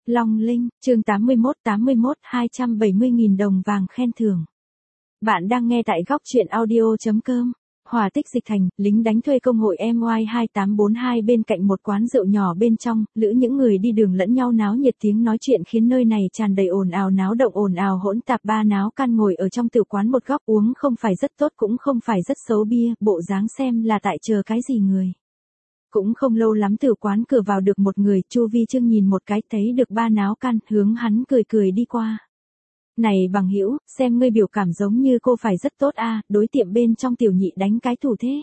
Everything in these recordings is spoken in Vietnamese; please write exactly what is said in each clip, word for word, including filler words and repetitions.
Long Linh, chương tám mươi mốt tám mươi mốt hai trăm bảy mươi nghìn đồng vàng khen thưởng. Bạn đang nghe tại góc truyện audio chấm com. Hòa Tích Dịch Thành, lính đánh thuê công hội em y hai tám bốn hai bên cạnh một quán rượu nhỏ bên trong, lữ những người đi đường lẫn nhau náo nhiệt tiếng nói chuyện khiến nơi này tràn đầy ồn ào náo động ồn ào hỗn tạp. Ba náo can ngồi ở trong tiểu quán một góc uống không phải rất tốt cũng không phải rất xấu bia, bộ dáng xem là tại chờ cái gì người. Cũng không lâu lắm từ quán cửa vào được một người, Chu Vi Trương nhìn một cái thấy được ba náo can, hướng hắn cười cười đi qua. Này bằng hữu, xem ngươi biểu cảm giống như cô phải rất tốt a, đối tiệm bên trong tiểu nhị đánh cái thủ thế.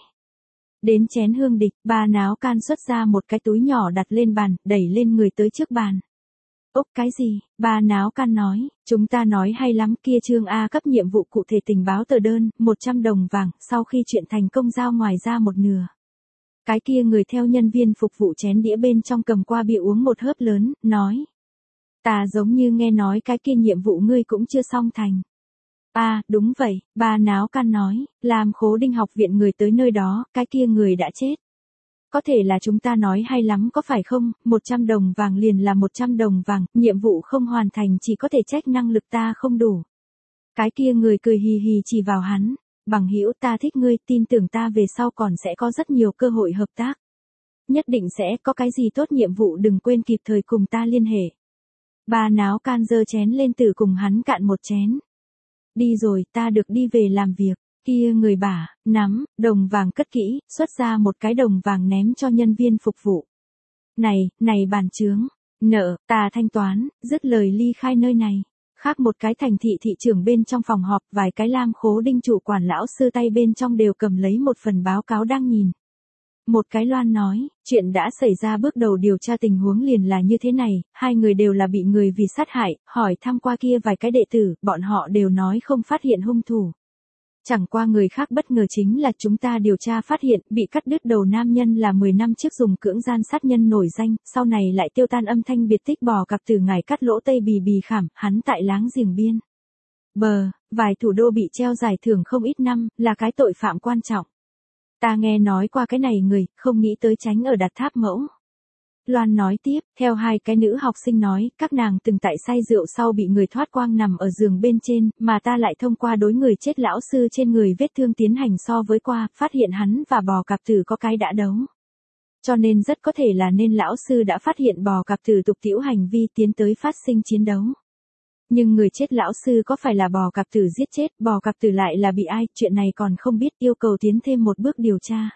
Đến chén hương địch, ba náo can xuất ra một cái túi nhỏ đặt lên bàn, đẩy lên người tới trước bàn. Ốc cái gì, ba náo can nói, chúng ta nói hay lắm kia Trương A cấp nhiệm vụ cụ thể tình báo tờ đơn, một trăm đồng vàng, sau khi chuyện thành công giao ngoài ra một nửa. Cái kia người theo nhân viên phục vụ chén đĩa bên trong cầm qua bia uống một hớp lớn, nói. Ta giống như nghe nói cái kia nhiệm vụ ngươi cũng chưa xong thành. À, đúng vậy, ba náo can nói, làm Khố Đinh học viện người tới nơi đó, cái kia người đã chết. Có thể là chúng ta nói hay lắm có phải không, một trăm đồng vàng liền là một trăm đồng vàng, nhiệm vụ không hoàn thành chỉ có thể trách năng lực ta không đủ. Cái kia người cười hì hì chỉ vào hắn. Bằng hữu ta thích ngươi, tin tưởng ta về sau còn sẽ có rất nhiều cơ hội hợp tác. Nhất định sẽ có cái gì tốt nhiệm vụ đừng quên kịp thời cùng ta liên hệ. Ba náo can giơ chén lên từ cùng hắn cạn một chén. Đi rồi, ta được đi về làm việc. Kia người bả, nắm, đồng vàng cất kỹ, xuất ra một cái đồng vàng ném cho nhân viên phục vụ. Này, này bàn chướng, nợ, ta thanh toán, dứt lời ly khai nơi này. Khác một cái thành thị thị trưởng bên trong phòng họp, vài cái Lam Khố Đinh chủ quản lão sư tay bên trong đều cầm lấy một phần báo cáo đang nhìn. Một cái loan nói, chuyện đã xảy ra bước đầu điều tra tình huống liền là như thế này, hai người đều là bị người vì sát hại, hỏi thăm qua kia vài cái đệ tử, bọn họ đều nói không phát hiện hung thủ. Chẳng qua người khác bất ngờ chính là chúng ta điều tra phát hiện, bị cắt đứt đầu nam nhân là mười năm trước dùng cưỡng gian sát nhân nổi danh, sau này lại tiêu tan âm thanh biệt tích bò cặp từ ngài cắt lỗ tây bì bì khảm, hắn tại láng giềng biên. Bờ, vài thủ đô bị treo giải thưởng không ít năm, là cái tội phạm quan trọng. Ta nghe nói qua cái này người, không nghĩ tới tránh ở đặt tháp mẫu. Loan nói tiếp, theo hai cái nữ học sinh nói, các nàng từng tại say rượu sau bị người thoát quang nằm ở giường bên trên, mà ta lại thông qua đối người chết lão sư trên người vết thương tiến hành so với qua, phát hiện hắn và bò cạp tử có cái đã đấu. Cho nên rất có thể là nên lão sư đã phát hiện bò cạp tử tục tĩu hành vi tiến tới phát sinh chiến đấu. Nhưng người chết lão sư có phải là bò cạp tử giết chết, bò cạp tử lại là bị ai, chuyện này còn không biết, yêu cầu tiến thêm một bước điều tra.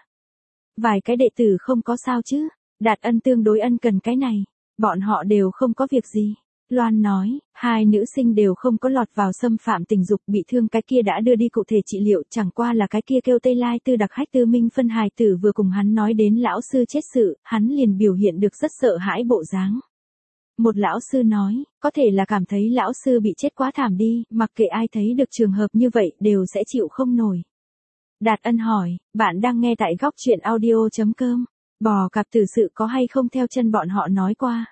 Vài cái đệ tử không có sao chứ. Đạt ân tương đối ân cần cái này, bọn họ đều không có việc gì. Loan nói, hai nữ sinh đều không có lọt vào xâm phạm tình dục, bị thương cái kia đã đưa đi cụ thể trị liệu, chẳng qua là cái kia kêu Tây Lai Tư đặc hách Tư Minh phân hài tử vừa cùng hắn nói đến lão sư chết sự, hắn liền biểu hiện được rất sợ hãi bộ dáng. Một lão sư nói, có thể là cảm thấy lão sư bị chết quá thảm đi, mặc kệ ai thấy được trường hợp như vậy đều sẽ chịu không nổi. Đạt ân hỏi, bạn đang nghe tại góc truyện audio chấm com. Bò cạp tử sự có hay không theo chân bọn họ nói qua.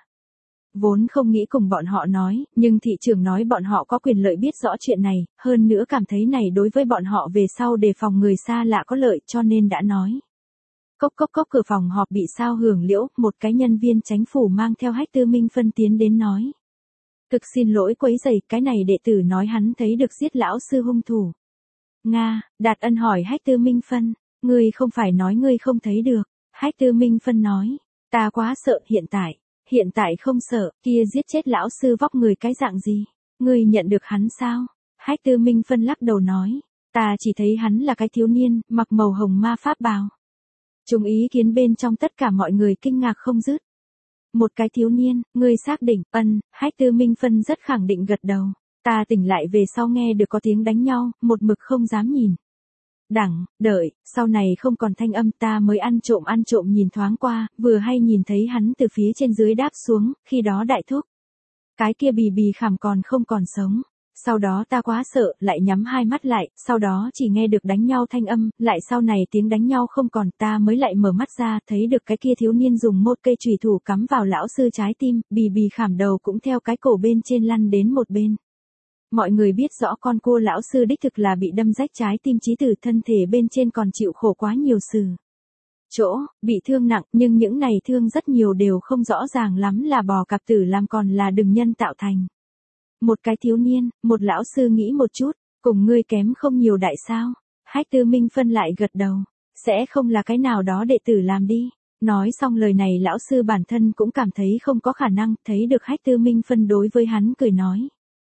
Vốn không nghĩ cùng bọn họ nói, nhưng thị trưởng nói bọn họ có quyền lợi biết rõ chuyện này, hơn nữa cảm thấy này đối với bọn họ về sau đề phòng người xa lạ có lợi cho nên đã nói. Cốc cốc cốc cửa phòng họp bị sao hưởng liễu, một cái nhân viên chánh phủ mang theo hách Tư Minh phân tiến đến nói. Cực xin lỗi quấy rầy, cái này đệ tử nói hắn thấy được giết lão sư hung thủ. Nga, Đạt ân hỏi hách Tư Minh phân, ngươi không phải nói ngươi không thấy được. Hách Tư Minh phân nói, ta quá sợ hiện tại, hiện tại không sợ, kia giết chết lão sư vóc người cái dạng gì, ngươi nhận được hắn sao? Hách Tư Minh phân lắc đầu nói, ta chỉ thấy hắn là cái thiếu niên, mặc màu hồng ma pháp bào. Chúng ý kiến bên trong tất cả mọi người kinh ngạc không dứt. Một cái thiếu niên, ngươi xác định, ân, Hách Tư Minh phân rất khẳng định gật đầu, ta tỉnh lại về sau nghe được có tiếng đánh nhau, một mực không dám nhìn. Đẳng, đợi, sau này không còn thanh âm ta mới ăn trộm ăn trộm nhìn thoáng qua, vừa hay nhìn thấy hắn từ phía trên dưới đáp xuống, khi đó đại thúc. Cái kia bì bì khảm còn không còn sống. Sau đó ta quá sợ, lại nhắm hai mắt lại, sau đó chỉ nghe được đánh nhau thanh âm, lại sau này tiếng đánh nhau không còn ta mới lại mở mắt ra, thấy được cái kia thiếu niên dùng một cây chùy thủ cắm vào lão sư trái tim, bì bì khảm đầu cũng theo cái cổ bên trên lăn đến một bên. Mọi người biết rõ con cua lão sư đích thực là bị đâm rách trái tim chí tử thân thể bên trên còn chịu khổ quá nhiều sự. chỗ, bị thương nặng, nhưng những này thương rất nhiều đều không rõ ràng lắm là bò cạp tử làm còn là đừng nhân tạo thành. Một cái thiếu niên, một lão sư nghĩ một chút, cùng ngươi kém không nhiều đại sao. Hách Tư Minh phân lại gật đầu, sẽ không là cái nào đó đệ tử làm đi. Nói xong lời này lão sư bản thân cũng cảm thấy không có khả năng, thấy được Hách Tư Minh phân đối với hắn cười nói.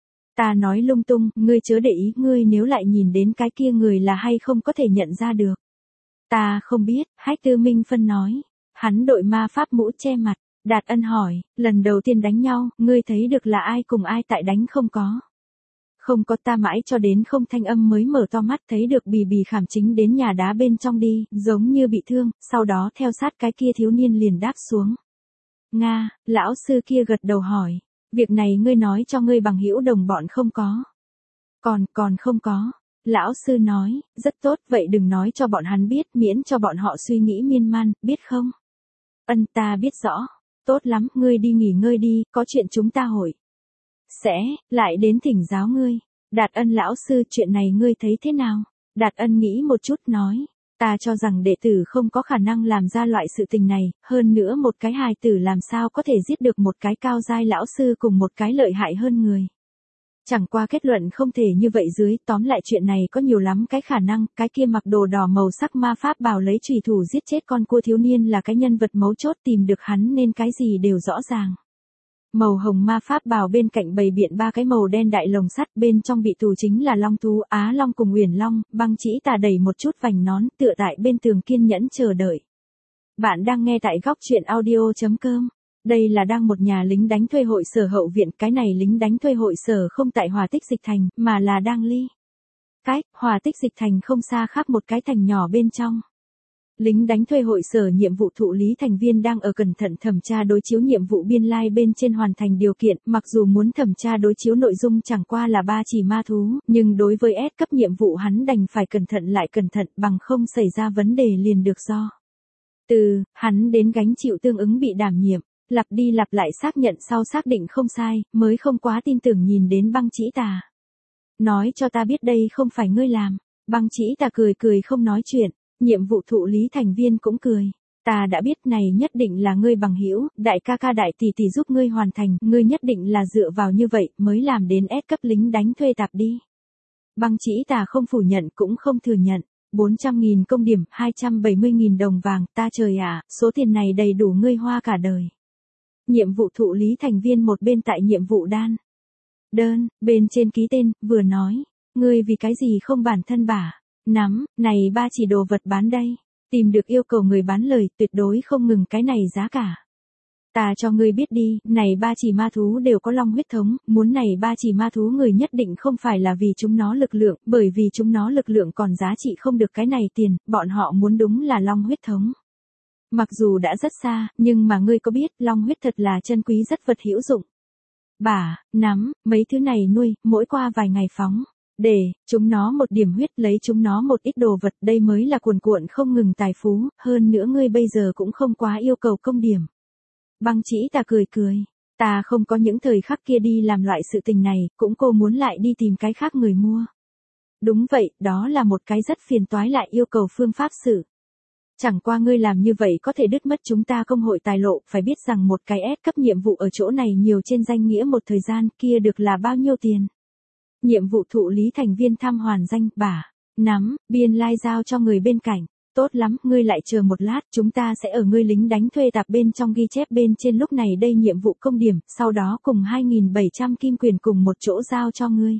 Ta nói lung tung, ngươi chớ để ý, ngươi nếu lại nhìn đến cái kia người là hay không có thể nhận ra được. Ta không biết, Hách Tư Minh phân nói. Hắn đội ma pháp mũ che mặt, Đạt Ân hỏi, lần đầu tiên đánh nhau, ngươi thấy được là ai cùng ai tại đánh không có. Không có, ta mãi cho đến không thanh âm mới mở to mắt thấy được Bì Bì Khảm chính đến nhà đá bên trong đi, giống như bị thương, sau đó theo sát cái kia thiếu niên liền đáp xuống. Nga, lão sư kia gật đầu hỏi, việc này ngươi nói cho ngươi bằng hữu đồng bọn không có. Còn, còn không có. Lão sư nói, rất tốt, vậy đừng nói cho bọn hắn biết, miễn cho bọn họ suy nghĩ miên man, biết không? Ân, ta biết rõ. Tốt lắm, ngươi đi nghỉ ngơi đi, có chuyện chúng ta hội. Sẽ, lại đến thỉnh giáo ngươi. Đạt Ân lão sư, chuyện này ngươi thấy thế nào? Đạt Ân nghĩ một chút nói, ta cho rằng đệ tử không có khả năng làm ra loại sự tình này, hơn nữa một cái hài tử làm sao có thể giết được một cái cao giai lão sư cùng một cái lợi hại hơn người. Chẳng qua kết luận không thể như vậy dưới, tóm lại chuyện này có nhiều lắm cái khả năng, cái kia mặc đồ đỏ màu sắc ma pháp bào lấy chùy thủ giết chết con cua thiếu niên là cái nhân vật mấu chốt, tìm được hắn nên cái gì đều rõ ràng. Màu hồng ma pháp bào bên cạnh bày biện ba cái màu đen đại lồng sắt, bên trong bị tù chính là Long Thú, Á Long cùng Uyển Long, Băng Chỉ Tà đẩy một chút vành nón, tựa tại bên tường kiên nhẫn chờ đợi. Bạn đang nghe tại góc truyện audio chấm com. Đây là đang một nhà lính đánh thuê hội sở hậu viện, cái này lính đánh thuê hội sở không tại Hòa Tích Dịch Thành, mà là đang ly. Cách, Hòa Tích Dịch Thành không xa khác một cái thành nhỏ bên trong. Lính đánh thuê hội sở nhiệm vụ thụ lý thành viên đang ở cẩn thận thẩm tra đối chiếu nhiệm vụ biên lai like bên trên hoàn thành điều kiện, mặc dù muốn thẩm tra đối chiếu nội dung chẳng qua là ba chỉ ma thú, nhưng đối với S cấp nhiệm vụ hắn đành phải cẩn thận lại cẩn thận, bằng không xảy ra vấn đề liền được do. Từ, hắn đến gánh chịu tương ứng bị đảm nhiệm. Lặp đi lặp lại xác nhận sau xác định không sai, mới không quá tin tưởng nhìn đến Băng Chỉ Tà. Nói cho ta biết đây không phải ngươi làm. Băng Chỉ Tà cười cười không nói chuyện, nhiệm vụ thụ lý thành viên cũng cười. Ta đã biết này nhất định là ngươi bằng hữu, đại ca ca đại tỷ tỷ giúp ngươi hoàn thành, ngươi nhất định là dựa vào như vậy mới làm đến S cấp lính đánh thuê tạp đi. Băng Chỉ Tà không phủ nhận cũng không thừa nhận. bốn trăm nghìn công điểm, hai trăm bảy mươi nghìn đồng vàng, ta trời ạ, số tiền này đầy đủ ngươi hoa cả đời. Nhiệm vụ thụ lý thành viên một bên tại nhiệm vụ đan. Đơn, bên trên ký tên, vừa nói, ngươi vì cái gì không bản thân bả, nắm, này ba chỉ đồ vật bán đây, tìm được yêu cầu người bán lời, tuyệt đối không ngừng cái này giá cả. Ta cho ngươi biết đi, này ba chỉ ma thú đều có long huyết thống, muốn này ba chỉ ma thú người nhất định không phải là vì chúng nó lực lượng, bởi vì chúng nó lực lượng còn giá trị không được cái này tiền, bọn họ muốn đúng là long huyết thống. Mặc dù đã rất xa, nhưng mà ngươi có biết, long huyết thật là chân quý rất vật hữu dụng. Bả, nắm, mấy thứ này nuôi, mỗi qua vài ngày phóng. Để, chúng nó một điểm huyết, lấy chúng nó một ít đồ vật, đây mới là cuồn cuộn không ngừng tài phú, hơn nữa ngươi bây giờ cũng không quá yêu cầu công điểm. Băng Chỉ Tà cười cười, ta không có những thời khắc kia đi làm loại sự tình này, cũng cô muốn lại đi tìm cái khác người mua. Đúng vậy, đó là một cái rất phiền toái lại yêu cầu phương pháp xử. Chẳng qua ngươi làm như vậy có thể đứt mất chúng ta công hội tài lộ, phải biết rằng một cái S cấp nhiệm vụ ở chỗ này nhiều trên danh nghĩa một thời gian kia được là bao nhiêu tiền. Nhiệm vụ thụ lý thành viên thăm hoàn danh, bả, nắm, biên lai like giao cho người bên cạnh. Tốt lắm, ngươi lại chờ một lát, chúng ta sẽ ở ngươi lính đánh thuê tạp bên trong ghi chép bên trên lúc này đây nhiệm vụ công điểm, sau đó cùng hai nghìn bảy trăm kim quyền cùng một chỗ giao cho ngươi.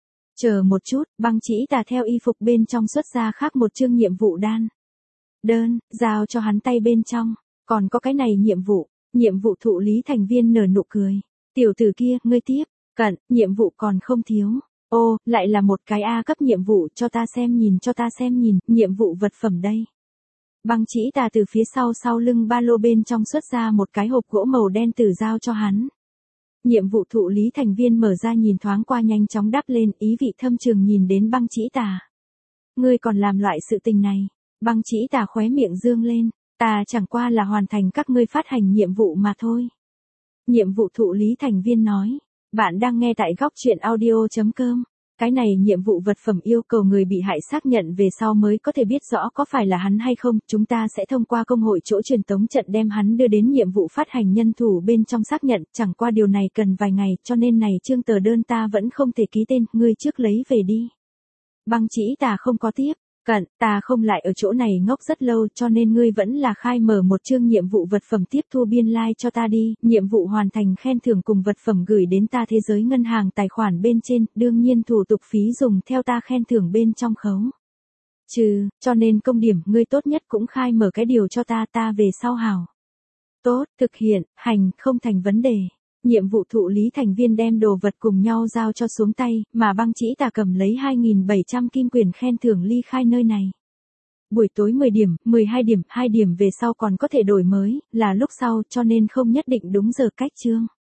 Chờ một chút, Băng Chỉ Tà theo y phục bên trong xuất ra khác một chương nhiệm vụ đan. Đơn, giao cho hắn tay bên trong, còn có cái này nhiệm vụ, nhiệm vụ thụ lý thành viên nở nụ cười. Tiểu tử kia, ngươi tiếp, cận, nhiệm vụ còn không thiếu. Ô, lại là một cái A cấp nhiệm vụ, cho ta xem nhìn cho ta xem nhìn, nhiệm vụ vật phẩm đây. Băng Chỉ Tà từ phía sau sau lưng ba lô bên trong xuất ra một cái hộp gỗ màu đen tử giao cho hắn. Nhiệm vụ thụ lý thành viên mở ra nhìn thoáng qua nhanh chóng đắp lên, ý vị thâm trường nhìn đến Băng Chỉ Tà. Ngươi còn làm loại sự tình này. Băng Chỉ Tà khóe miệng dương lên, ta chẳng qua là hoàn thành các ngươi phát hành nhiệm vụ mà thôi. Nhiệm vụ thụ lý thành viên nói, bạn đang nghe tại góc truyện audio chấm com. Cái này nhiệm vụ vật phẩm yêu cầu người bị hại xác nhận về sau mới có thể biết rõ có phải là hắn hay không, chúng ta sẽ thông qua công hội chỗ truyền tống trận đem hắn đưa đến nhiệm vụ phát hành nhân thủ bên trong xác nhận, chẳng qua điều này cần vài ngày, cho nên này chương tờ đơn ta vẫn không thể ký tên, ngươi trước lấy về đi. Băng Chỉ Tà không có tiếp cận, ta không lại ở chỗ này ngốc rất lâu cho nên ngươi vẫn là khai mở một chương nhiệm vụ vật phẩm tiếp thu biên lai like cho ta đi, nhiệm vụ hoàn thành khen thưởng cùng vật phẩm gửi đến ta thế giới ngân hàng tài khoản bên trên, đương nhiên thủ tục phí dùng theo ta khen thưởng bên trong khấu. Trừ, cho nên công điểm ngươi tốt nhất cũng khai mở cái điều cho ta ta về sau hảo. Tốt, thực hiện, hành, không thành vấn đề. Nhiệm vụ thụ lý thành viên đem đồ vật cùng nhau giao cho xuống tay, mà Băng Chỉ Tà cầm lấy hai nghìn bảy trăm kim quyền khen thưởng ly khai nơi này. Buổi tối mười điểm, mười hai điểm, hai điểm về sau còn có thể đổi mới, là lúc sau cho nên không nhất định đúng giờ cách chương.